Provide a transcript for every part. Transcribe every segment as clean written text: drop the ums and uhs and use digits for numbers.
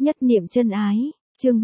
Nhất niệm chân ái, chương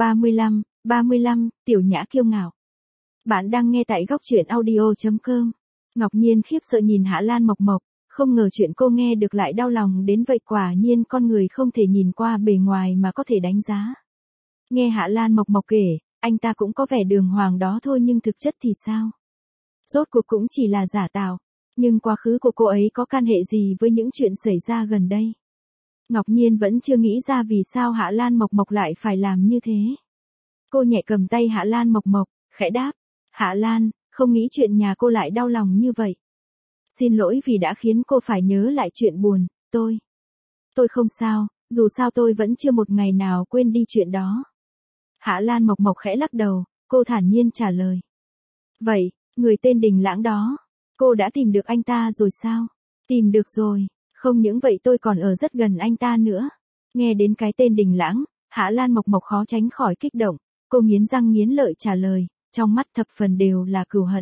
35, tiểu nhã kiêu ngạo. Bạn đang nghe tại góc truyện audio.com. Ngọc Nhiên khiếp sợ nhìn Hạ Lan Mộc Mộc, không ngờ chuyện cô nghe được lại đau lòng đến vậy, quả nhiên con người không thể nhìn qua bề ngoài mà có thể đánh giá. Nghe Hạ Lan Mộc Mộc kể, anh ta cũng có vẻ đường hoàng đó thôi nhưng thực chất thì sao? Rốt cuộc cũng chỉ là giả tạo, nhưng quá khứ của cô ấy có can hệ gì với những chuyện xảy ra gần đây? Ngọc Nhiên vẫn chưa nghĩ ra vì sao Hạ Lan Mộc Mộc lại phải làm như thế. Cô nhẹ cầm tay Hạ Lan Mộc Mộc, khẽ đáp. Hạ Lan, không nghĩ chuyện nhà cô lại đau lòng như vậy. Xin lỗi vì đã khiến cô phải nhớ lại chuyện buồn, tôi không sao, dù sao tôi vẫn chưa một ngày nào quên đi chuyện đó. Hạ Lan Mộc Mộc khẽ lắc đầu, cô thản nhiên trả lời. Vậy, người tên Đình Lãng đó, cô đã tìm được anh ta rồi sao? Tìm được rồi. Không những vậy tôi còn ở rất gần anh ta nữa. Nghe đến cái tên Đình Lãng, Hạ Lan Mộc Mộc khó tránh khỏi kích động. Cô nghiến răng nghiến lợi trả lời, trong mắt thập phần đều là cừu hận.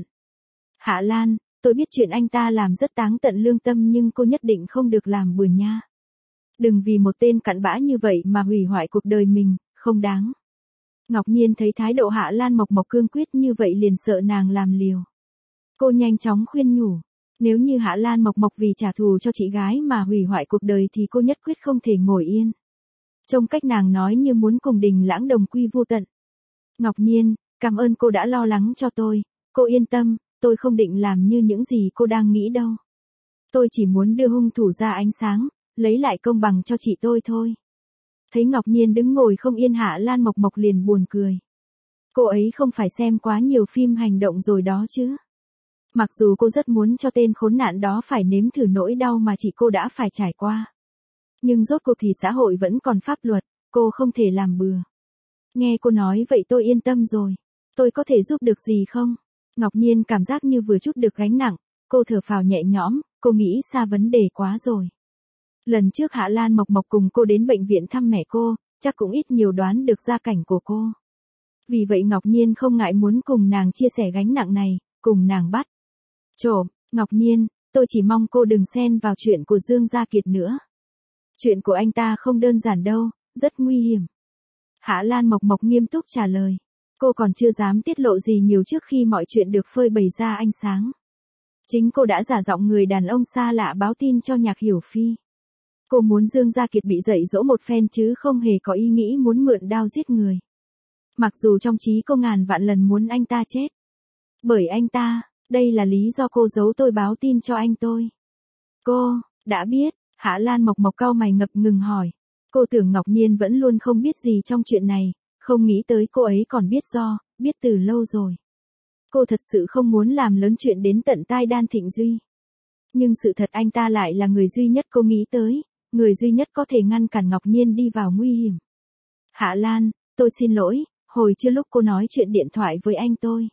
Hạ Lan, tôi biết chuyện anh ta làm rất táng tận lương tâm nhưng cô nhất định không được làm bừa nha. Đừng vì một tên cặn bã như vậy mà hủy hoại cuộc đời mình, không đáng. Ngọc Nhiên thấy thái độ Hạ Lan Mộc Mộc cương quyết như vậy liền sợ nàng làm liều. Cô nhanh chóng khuyên nhủ. Nếu như Hạ Lan Mộc Mộc vì trả thù cho chị gái mà hủy hoại cuộc đời thì cô nhất quyết không thể ngồi yên. Trông cách nàng nói như muốn cùng Đình Lãng đồng quy vu tận. Ngọc Nhiên, cảm ơn cô đã lo lắng cho tôi, cô yên tâm, tôi không định làm như những gì cô đang nghĩ đâu. Tôi chỉ muốn đưa hung thủ ra ánh sáng, lấy lại công bằng cho chị tôi thôi. Thấy Ngọc Nhiên đứng ngồi không yên, Hạ Lan Mộc Mộc liền buồn cười. Cô ấy không phải xem quá nhiều phim hành động rồi đó chứ. Mặc dù cô rất muốn cho tên khốn nạn đó phải nếm thử nỗi đau mà chị cô đã phải trải qua. Nhưng rốt cuộc thì xã hội vẫn còn pháp luật, cô không thể làm bừa. Nghe cô nói vậy tôi yên tâm rồi. Tôi có thể giúp được gì không? Ngọc Nhiên cảm giác như vừa chút được gánh nặng, cô thở phào nhẹ nhõm, cô nghĩ xa vấn đề quá rồi. Lần trước Hạ Lan Mộc Mộc cùng cô đến bệnh viện thăm mẹ cô, chắc cũng ít nhiều đoán được gia cảnh của cô. Vì vậy Ngọc Nhiên không ngại muốn cùng nàng chia sẻ gánh nặng này, cùng nàng bắt trộm. Ngọc Nhiên, tôi chỉ mong cô đừng xen vào chuyện của Dương Gia Kiệt nữa. Chuyện của anh ta không đơn giản đâu, rất nguy hiểm. Hạ Lan Mộc Mộc nghiêm túc trả lời. Cô còn chưa dám tiết lộ gì nhiều trước khi mọi chuyện được phơi bày ra ánh sáng. Chính cô đã giả giọng người đàn ông xa lạ báo tin cho Nhạc Hiểu Phi. Cô muốn Dương Gia Kiệt bị dạy dỗ một phen chứ không hề có ý nghĩ muốn mượn đao giết người. Mặc dù trong trí cô ngàn vạn lần muốn anh ta chết. Bởi anh ta, đây là lý do cô giấu tôi báo tin cho anh tôi. Cô, đã biết, Hạ Lan Mộc Mộc cau mày ngập ngừng hỏi. Cô tưởng Ngọc Nhiên vẫn luôn không biết gì trong chuyện này, không nghĩ tới cô ấy còn biết từ lâu rồi. Cô thật sự không muốn làm lớn chuyện đến tận tai Đan Thịnh Duy. Nhưng sự thật anh ta lại là người duy nhất cô nghĩ tới, người duy nhất có thể ngăn cản Ngọc Nhiên đi vào nguy hiểm. Hạ Lan, tôi xin lỗi, hồi chưa lúc cô nói chuyện điện thoại với anh tôi.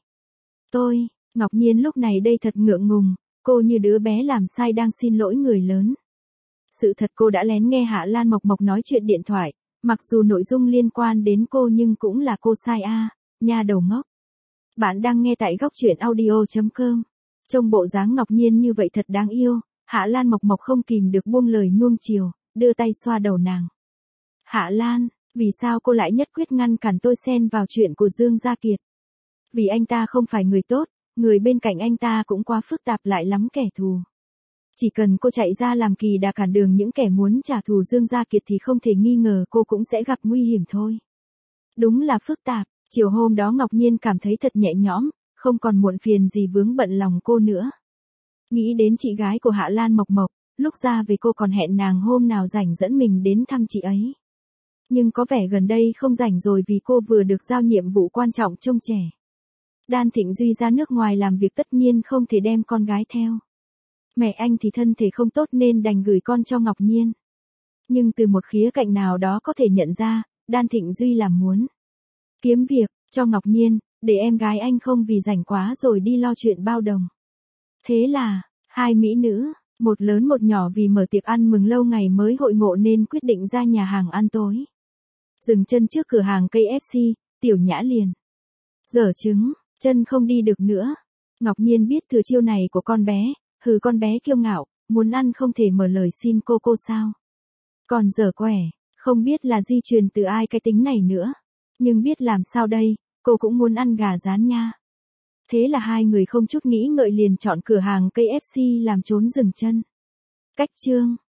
Ngọc Nhiên lúc này đây thật ngượng ngùng, cô như đứa bé làm sai đang xin lỗi người lớn. Sự thật cô đã lén nghe Hạ Lan Mộc Mộc nói chuyện điện thoại, mặc dù nội dung liên quan đến cô nhưng cũng là cô sai nha đầu ngốc. Bạn đang nghe tại góc truyện audio.com. Trông bộ dáng Ngọc Nhiên như vậy thật đáng yêu, Hạ Lan Mộc Mộc không kìm được buông lời nuông chiều, đưa tay xoa đầu nàng. Hạ Lan, vì sao cô lại nhất quyết ngăn cản tôi xen vào chuyện của Dương Gia Kiệt? Vì anh ta không phải người tốt, người bên cạnh anh ta cũng quá phức tạp lại lắm kẻ thù. Chỉ cần cô chạy ra làm kỳ đà cản đường những kẻ muốn trả thù Dương Gia Kiệt thì không thể nghi ngờ cô cũng sẽ gặp nguy hiểm thôi. Đúng là phức tạp, chiều hôm đó Ngọc Nhiên cảm thấy thật nhẹ nhõm, không còn muộn phiền gì vướng bận lòng cô nữa. Nghĩ đến chị gái của Hạ Lan Mộc Mộc, lúc ra về cô còn hẹn nàng hôm nào rảnh dẫn mình đến thăm chị ấy. Nhưng có vẻ gần đây không rảnh rồi vì cô vừa được giao nhiệm vụ quan trọng trông trẻ. Đan Thịnh Duy ra nước ngoài làm việc tất nhiên không thể đem con gái theo. Mẹ anh thì thân thể không tốt nên đành gửi con cho Ngọc Nhiên. Nhưng từ một khía cạnh nào đó có thể nhận ra, Đan Thịnh Duy là muốn kiếm việc cho Ngọc Nhiên, để em gái anh không vì rảnh quá rồi đi lo chuyện bao đồng. Thế là, hai mỹ nữ, một lớn một nhỏ vì mở tiệc ăn mừng lâu ngày mới hội ngộ nên quyết định ra nhà hàng ăn tối. Dừng chân trước cửa hàng KFC, Tiểu Nhã liền dở trứng, chân không đi được nữa. Ngọc Nhiên biết thừa chiêu này của con bé, con bé kiêu ngạo, muốn ăn không thể mở lời xin cô sao. Còn dở quẻ, Không biết là di truyền từ ai cái tính này nữa. Nhưng biết làm sao đây, cô cũng muốn ăn gà rán nha. Thế là hai người không chút nghĩ ngợi liền chọn cửa hàng KFC làm chốn dừng chân. Cách chương